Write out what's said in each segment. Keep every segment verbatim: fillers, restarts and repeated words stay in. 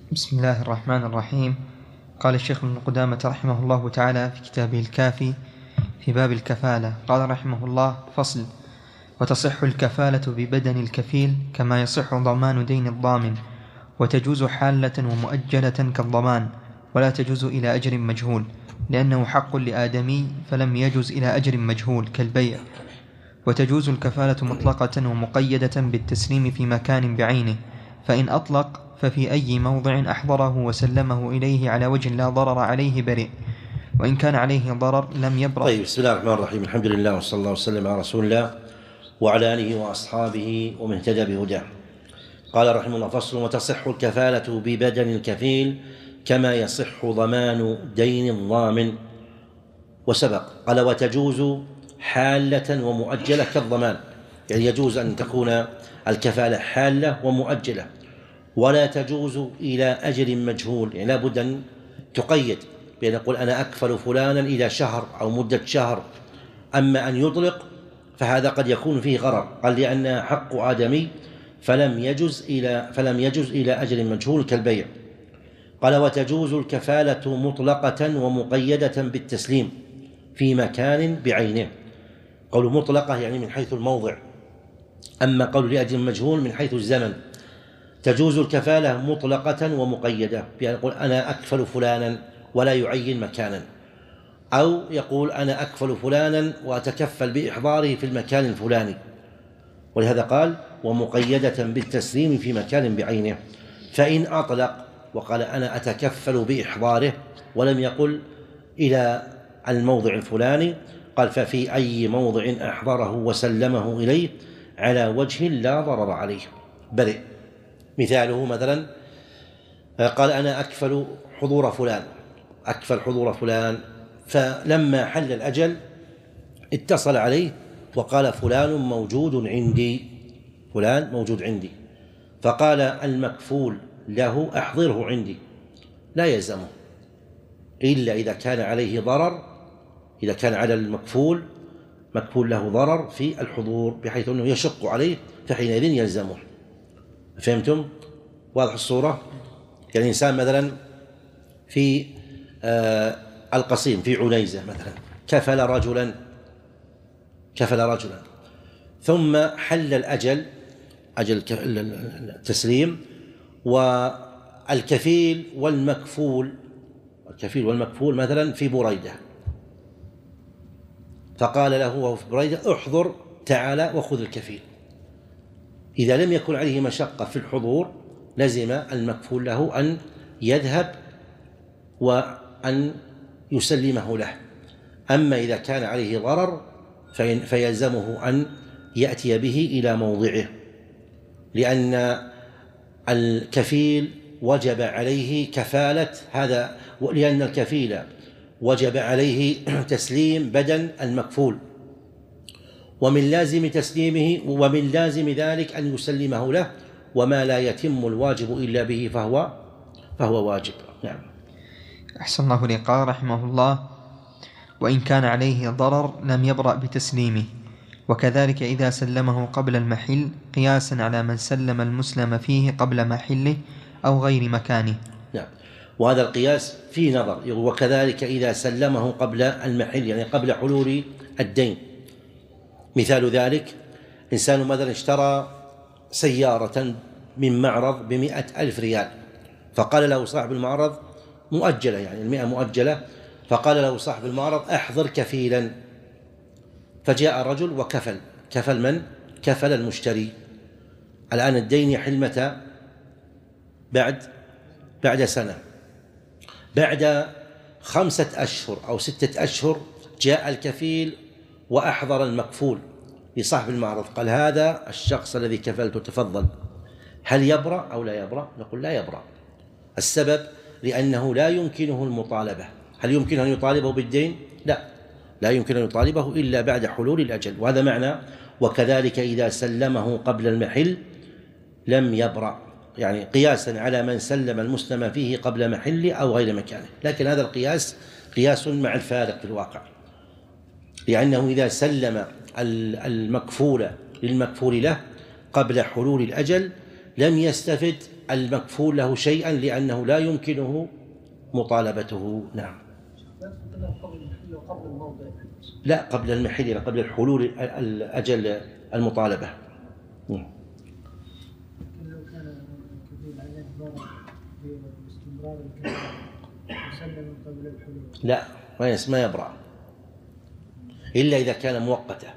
بسم الله الرحمن الرحيم. قال الشيخ ابن قدامة رحمه الله تعالى في كتابه الكافي في باب الكفالة، قال رحمه الله: فصل: وتصح الكفالة ببدن الكفيل كما يصح ضمان دين الضامن، وتجوز حالة ومؤجلة كالضمان، ولا تجوز إلى أجر مجهول، لأنه حق لآدمي فلم يجوز إلى أجر مجهول كالبيع. وتجوز الكفالة مطلقة ومقيدة بالتسليم في مكان بعينه، فإن أطلق ففي أي موضع أحضره وسلمه إليه على وجه لا ضرر عليه برئ، وإن كان عليه ضرر لم يبرأ. طيب، بسم الله الرحمن الرحيم. الحمد لله وصلى الله وسلم على رسول الله وعلى آله وأصحابه ومن اهتدى بهداه. قال رحمه الله: فصل: وتصح الكفالة ببدن الكفيل كما يصح ضمان دين الضامن. وسبق قال: وتجوز حالة ومؤجلة كالضمان، يعني يجوز أن تكون الكفالة حالة ومؤجلة، ولا تجوز إلى أجل مجهول، يعني لا بد أن تقيد بأن يقول أنا أكفل فلانا إلى شهر أو مدة شهر. أما أن يطلق فهذا قد يكون فيه غرر، قال لأن حق آدمي فلم يجوز إلى فلم يجوز إلى أجل مجهول كالبيع. قال: وتجوز الكفالة مطلقة ومقيدة بالتسليم في مكان بعينه. قول مطلقة يعني من حيث الموضع، أما قول لأجل مجهول من حيث الزمن. تجوز الكفالة مطلقة ومقيدة، بأن يقول أنا أكفل فلانا ولا يعين مكانا، أو يقول أنا أكفل فلانا وأتكفل بإحضاره في المكان الفلاني. ولهذا قال: ومقيدة بالتسليم في مكان بعينه. فإن أطلق وقال أنا أتكفل بإحضاره ولم يقل إلى الموضع الفلاني، قال: ففي أي موضع أحضره وسلمه إليه على وجه لا ضرر عليه برئ. مثاله مثلا قال أنا أكفل حضور فلان، أكفل حضور فلان، فلما حل الأجل اتصل عليه وقال فلان موجود عندي، فلان موجود عندي، فقال المكفول له أحضره عندي، لا يلزمه إلا إذا كان عليه ضرر، إذا كان على المكفول مكفول له ضرر في الحضور بحيث أنه يشق عليه، فحينئذ يلزمه. فهمتم؟ واضح الصورة؟ يعني إنسان مثلا في آه القصيم في عنيزة مثلا كفل رجلا كفل رجلا ثم حل الأجل، أجل التسليم، والكفيل والمكفول الكفيل والمكفول مثلا في بريدة، فقال له وهو في بريدة: احضر تعالى وخذ الكفيل. إذا لم يكن عليه مشقة في الحضور لزم المكفول له أن يذهب وأن يسلمه له. أما إذا كان عليه ضرر فيلزمه أن يأتي به إلى موضعه، لأن الكفيل وجب عليه كفالة هذا، لأن الكفيل وجب عليه تسليم بدن المكفول، ومن لازم تسليمه ومن لازم ذلك أن يسلمه له، وما لا يتم الواجب إلا به فهو فهو واجب. نعم. أحسن الله إليك. قال رحمه الله: وإن كان عليه ضرر لم يبرأ بتسليمه، وكذلك إذا سلمه قبل المحل، قياسا على من سلم المسلم فيه قبل محله أو غير مكانه. نعم. وهذا القياس فيه نظر. وكذلك إذا سلمه قبل المحل، يعني قبل حلول الدين. مثال ذلك: إنسان مثلا اشترى سيارة من معرض بمئة ألف ريال، فقال له صاحب المعرض مؤجلة، يعني المئة مؤجلة، فقال له صاحب المعرض: أحضر كفيلا. فجاء رجل وكفل. كفل من؟ كفل المشتري. الآن الدين يحل متى؟ بعد بعد سنة. بعد خمسة أشهر أو ستة أشهر جاء الكفيل وأحضر المكفول لصاحب المعرض، قال: هذا الشخص الذي كفلته تفضل. هل يبرأ أو لا يبرأ؟ نقول لا يبرأ. السبب لأنه لا يمكنه المطالبة. هل يمكن أن يطالبه بالدين؟ لا، لا يمكن أن يطالبه إلا بعد حلول الأجل. وهذا معنى وكذلك إذا سلمه قبل المحل لم يبرأ، يعني قياسا على من سلم المسلم فيه قبل محله أو غير مكانه. لكن هذا القياس قياس مع الفارق في الواقع، لأنه إذا سلم المكفول للمكفول له قبل حلول الأجل لم يستفد المكفول له شيئا لأنه لا يمكنه مطالبته. نعم. لا، قبل المحل، يعني قبل الحلول الأجل المطالبة. لو كان كفيل عليه ضرر باستمرار الكفالة يسلم قبل الحلول. لا، ما يبرأ إلا إذا كان مؤقتا.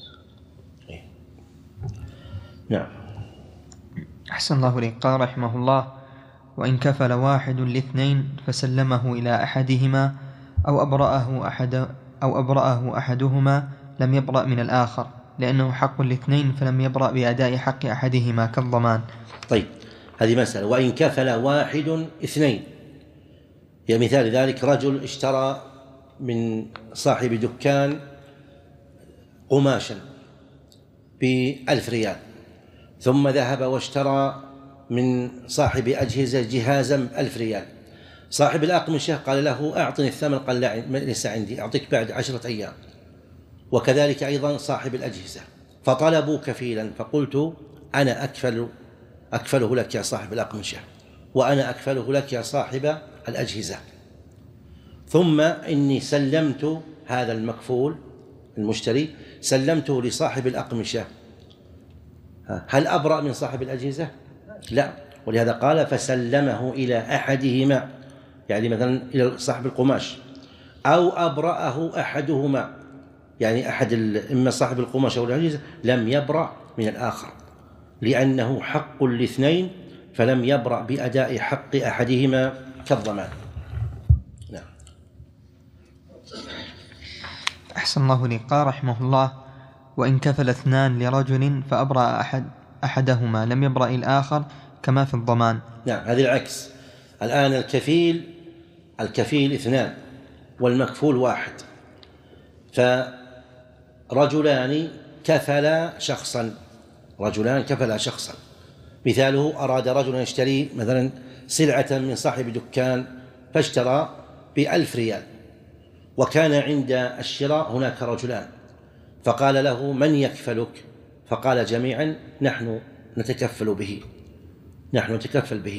نعم. أحسن الله إليك. قال رحمه الله: وإن كفل واحد لاثنين فسلمه إلى أحدهما أو أبرأه أحد أو أبرأه أحدهما لم يبرأ من الآخر، لأنه حق الاثنين فلم يبرأ بأداء حق أحدهما كالضمان. طيب، هذه مسألة. وإن كفل واحد اثنين، يا مثال ذلك رجل اشترى من صاحب دكان قماشا بألف ريال، ثم ذهب واشترى من صاحب أجهزة جهازا بألف ريال. صاحب الأقمشة قال له أعطني الثمن، قال لا ليس عندي، أعطيك بعد عشرة أيام. وكذلك أيضا صاحب الأجهزة، فطلبوا كفيلا، فقلت أنا أكفل أكفله لك يا صاحب الأقمشة، وأنا أكفله لك يا صاحب الأجهزة، ثم إني سلمت هذا المكفول المشتري سلمته لصاحب الأقمشة، هل أبرأ من صاحب الأجهزة؟ لا. ولهذا قال فسلمه إلى أحدهما، يعني مثلا إلى صاحب القماش، أو أبرأه أحدهما، يعني أحد إما صاحب القماش أو الأجهزة لم يبرأ من الآخر، لأنه حق الاثنين فلم يبرأ بأداء حق أحدهما كالضمان. نعم. أحسن الله لي. قال رحمه الله: وإن كفل اثنان لرجل فأبرأ أحد أحدهما لم يبرأ الآخر كما في الضمان. نعم، هذه العكس. الآن الكفيل الكفيل اثنان والمكفول واحد، فرجلان كفلا شخصا رجلان كفلا شخصا مثاله أراد رجل يشتري مثلا سلعة من صاحب دكان فاشترى بألف ريال، وكان عند الشراء هناك رجلان، فقال له من يكفلك؟ فقال جميعا نحن نتكفل به نحن نتكفل به.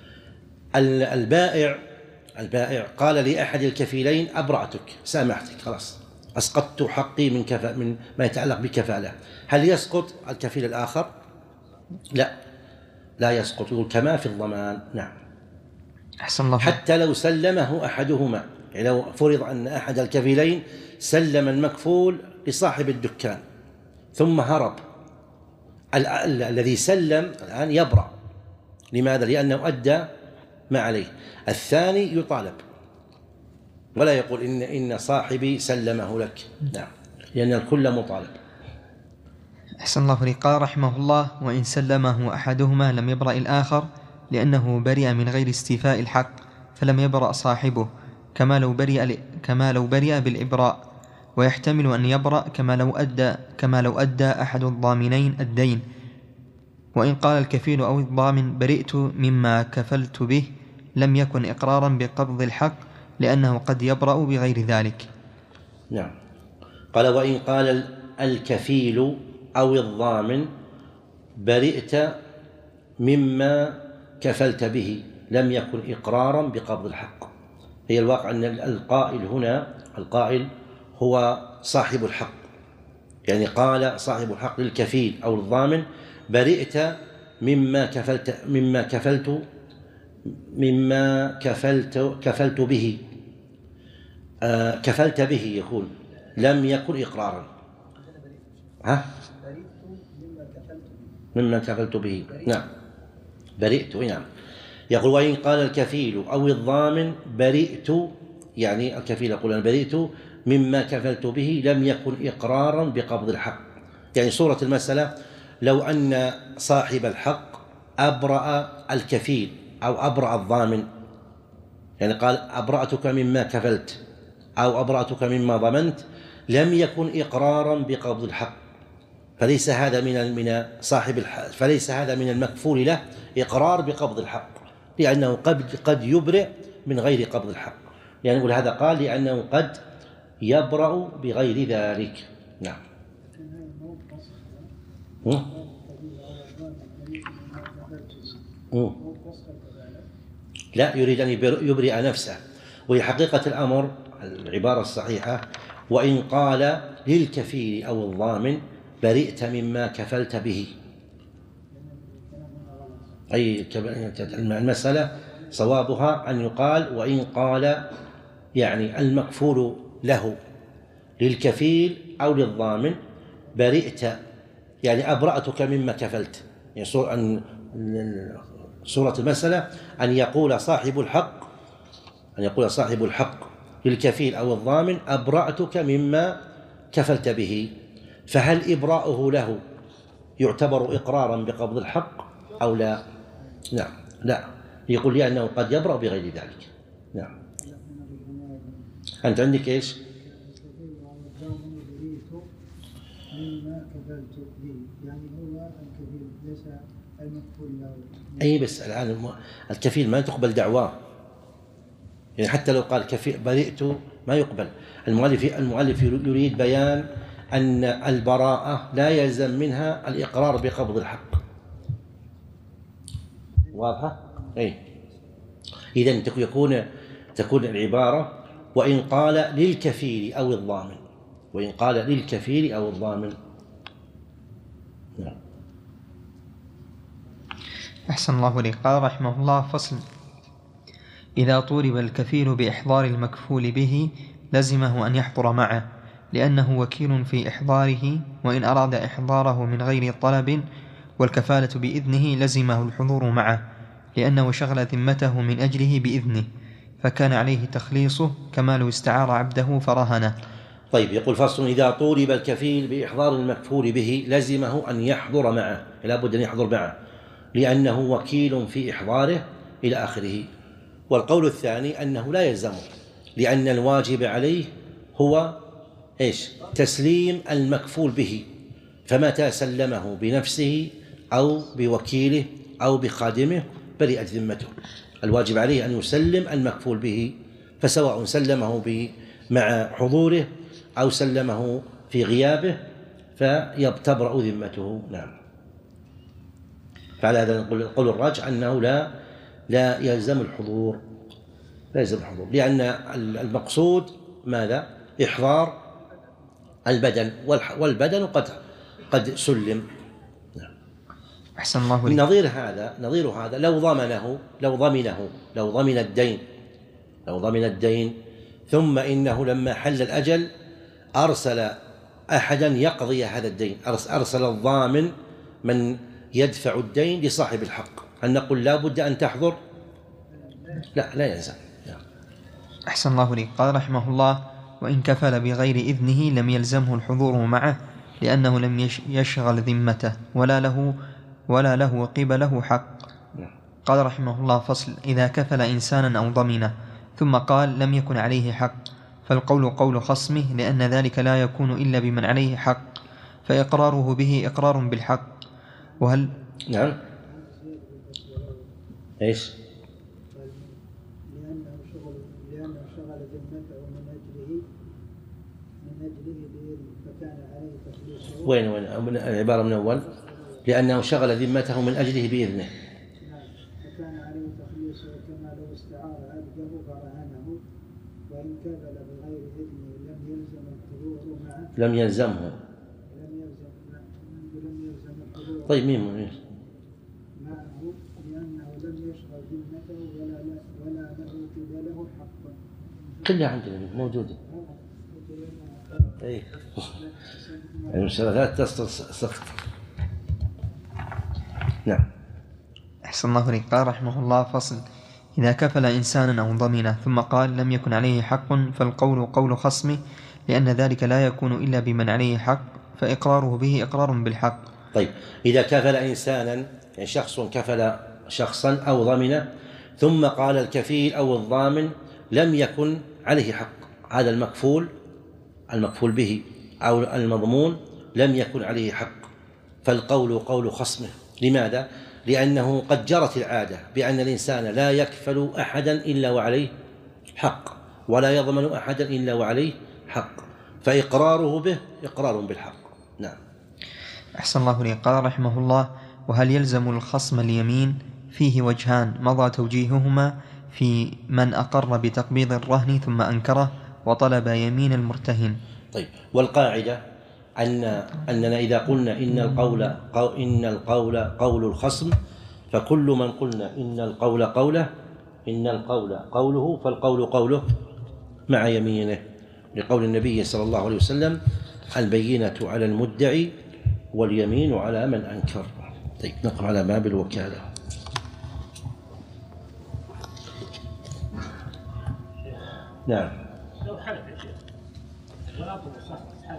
البائع البائع قال لأحد الكفيلين أبرأتك، سامحتك، خلاص أسقطت حقي من كفا من ما يتعلق بكفالة. هل يسقط الكفيل الآخر؟ لا، لا يسقط، يقول كما في الضمان. نعم. أحسن الله. حتى لو سلمه أحدهما، يعني لو فرض أن أحد الكفيلين سلم المكفول لصاحب الدكان ثم هرب، ال- ال- الذي سلم الآن يبرأ. لماذا؟ لأنه أدى ما عليه. الثاني يطالب ولا يقول إن إن صاحبي سلمه لك. نعم، لأن الكل مطالب. أحسن الله لي. قال رحمه الله: وإن سلمه أحدهما لم يبرأ الآخر لأنه برئ من غير استيفاء الحق، فلم يبرأ صاحبه، كما لو برئ كما لو برئ بالإبراء، ويحتمل أن يبرأ كما لو أدى كما لو أدى أحد الضامنين الدين. وإن قال الكفيل أو الضامن برئت مما كفلت به لم يكن إقرارا بقبض الحق، لأنه قد يبرأ بغير ذلك. نعم. قال وإن قال الكفيل أو الضامن برئت مما كفلت به لم يكن إقرارا بقبض الحق. هي الواقع أن القائل هنا القائل هو صاحب الحق، يعني قال صاحب الحق للكفيل أو الضامن برئت مما كفلت مما كفلت مما كفلت كفلت به آه كفلت به يكون لم يكن إقرارا. ها؟ مما كفلت به. نعم، برئت. نعم. يقول وإن قال الكفيل أو الضامن برئت، يعني الكفيل يقول أنا برئت مما كفلت به لم يكن إقرارا بقبض الحق. يعني صورة المسألة لو أن صاحب الحق أبرأ الكفيل أو أبرأ الضامن، يعني قال أبرأتك مما كفلت أو أبرأتك مما ضمنت، لم يكن إقرارا بقبض الحق، فليس هذا من من صاحب الحق، فليس هذا من المكفول له إقرار بقبض الحق، لأنه قد قد يبرئ من غير قبض الحق. يعني نقول هذا قال لأنه قد يبرأ بغير ذلك. نعم. مم. مم. لا، يريد أن يبرئ نفسه. وهي حقيقة الأمر العبارة الصحيحة: وإن قال للكفيل أو الضامن برئت مما كفلت به. أي المسألة صوابها أن يقال وإن قال يعني المكفول له للكفيل أو للضامن برئت، يعني أبرأتك مما كفلت. يعني صورة المسألة أن يقول صاحب الحق أن يقول صاحب الحق للكفيل أو الضامن أبرأتك مما كفلت به. فهل إبراؤه له يعتبر إقرارا بقبض الحق أو لا؟ نعم، لا، يقول لي أنه قد يبرأ بغير ذلك. نعم. أنت عندك إيش؟ أي بس الآن الكفيل ما تقبل دعواه، يعني حتى لو قال كفيل برئت ما يقبل. المؤلف المؤلف يريد بيان أن البراءة لا يلزم منها الإقرار بقبض الحق. واضحة؟ أي إذن يكون تكون العبارة وإن قال للكفيل أو الضامن، وإن قال للكفيل أو الضامن. نعم. أحسن الله إليك. قال رحمه الله: فصل: إذا طولب الكفيل بإحضار المكفول به لزمه أن يحضر معه، لأنه وكيل في إحضاره، وإن أراد إحضاره من غير طلب والكفالة بإذنه لزمه الحضور معه، لأنه شغل ذمته من أجله بإذنه، فكان عليه تخليصه كما لو استعار عبده فرهنه. طيب، يقول: فصل: إذا طولب الكفيل بإحضار المكفول به لزمه أن يحضر معه، لا بد أن يحضر معه لأنه وكيل في إحضاره إلى آخره. والقول الثاني أنه لا يلزمه، لأن الواجب عليه هو إيش؟ تسليم المكفول به، فمتى سلمه بنفسه أو بوكيله أو بخادمه برئت ذمته. الواجب عليه أن يسلم المكفول به، فسواء سلمه مع حضوره أو سلمه في غيابه فيبتبرأ ذمته. نعم. فعلى هذا نقول الراجح أنه لا لا يلزم الحضور، لا يلزم الحضور، لأن المقصود ماذا؟ إحضار البدن، والبدن قد قد سلم. نعم. أحسن الله لك. نظير هذا نظير هذا لو ضمنه لو ضمنه لو ضمن الدين لو ضمن الدين ثم إنه لما حل الأجل أرسل أحدا يقضي هذا الدين، أرسل الضامن من يدفع الدين لصاحب الحق، هل نقول لا بد أن تحضر؟ لا، لا يلزم. أحسن الله لك. قال رحمه الله: وإن كفل بغير إذنه لم يلزمه الحضور معه، لأنه لم يشغل ذمته ولا له ولا له قبله حق. قال رحمه الله: فصل: إذا كفل إنسانا أو ضمنه ثم قال لم يكن عليه حق، فالقول قول خصمه، لأن ذلك لا يكون إلا بمن عليه حق، فإقراره به إقرار بالحق. وهل نعم إيش؟ لأنه شغل لأنه شغل ذمته من أجله من أجله بإذن، فكان عليه تخليصه. وين وين العبارة من أول؟ لأنه شغل ذمته من أجله بإذنه. نعم، فكان عليه تخليصه كما لو استعار عبده فرهنه، وإن كفل بغير إذنه لم يلزم الحضور معه. لم يلزمه. لم يلزم لم يلزم الحضور. طيب مين مين؟ معه، لأنه لم يشغل ذمته ولا ولا له قبله حقا. كلها عندنا موجودة. أي المشاركات تصل سقط. نعم. أحسن الله إليك. قال رحمه الله: فصل: إذا كفل إنسانا أو ضمنه ثم قال لم يكن عليه حق، فالقول قول خصمه، لأن ذلك لا يكون إلا بمن عليه حق، فإقراره به إقرار بالحق. طيب، إذا كفل إنسانا، يعني شخص كفل شخصا أو ضمنه ثم قال الكفيل أو الضامن لم يكن عليه حق، هذا المكفول المكفول به أو المضمون لم يكن عليه حق، فالقول قول خصمه. لماذا؟ لأنه قد جرت العادة بأن الإنسان لا يكفل أحدا إلا وعليه حق، ولا يضمن أحدا إلا وعليه حق، فإقراره به إقرار بالحق. نعم. أحسن الله إليك. قال رحمه الله: وهل يلزم الخصم اليمين؟ فيه وجهان مضى توجيههما في من أقر بتقبيض الرهن ثم أنكره وطلب يمين المرتهن. طيب، والقاعدة أن أننا إذا قلنا إن القول قو إن القول قول الخصم، فكل من قلنا إن القول قوله إن القول قوله فالقول قوله مع يمينه، لقول النبي صلى الله عليه وسلم: البينة على المدعي واليمين على من أنكر. طيب، نقرأ على باب الوكالة. نعم. لو حلف يا شيخ ولا صح حلف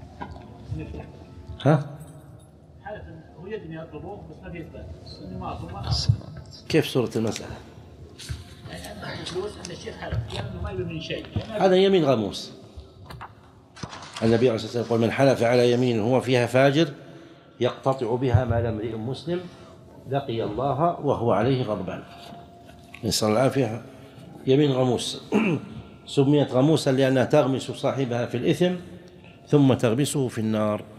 ها؟ حلف هو يدني يطلبوه بس ما بيثبت انه ما اطلب ما كيف صورة المسألة؟ يعني الفلوس عند الشيخ حلف لانه ما يبي من شيء. هذا يمين غموس. النبي عليه الصلاة والسلام يقول: من حلف على يمين هو فيها فاجر يقتطع بها مال امرئ مسلم لقي الله وهو عليه غضبان. نسأل الله العافية. يمين غموس سميت غموسا لأنها تغمس صاحبها في الإثم ثم تغمسه في النار.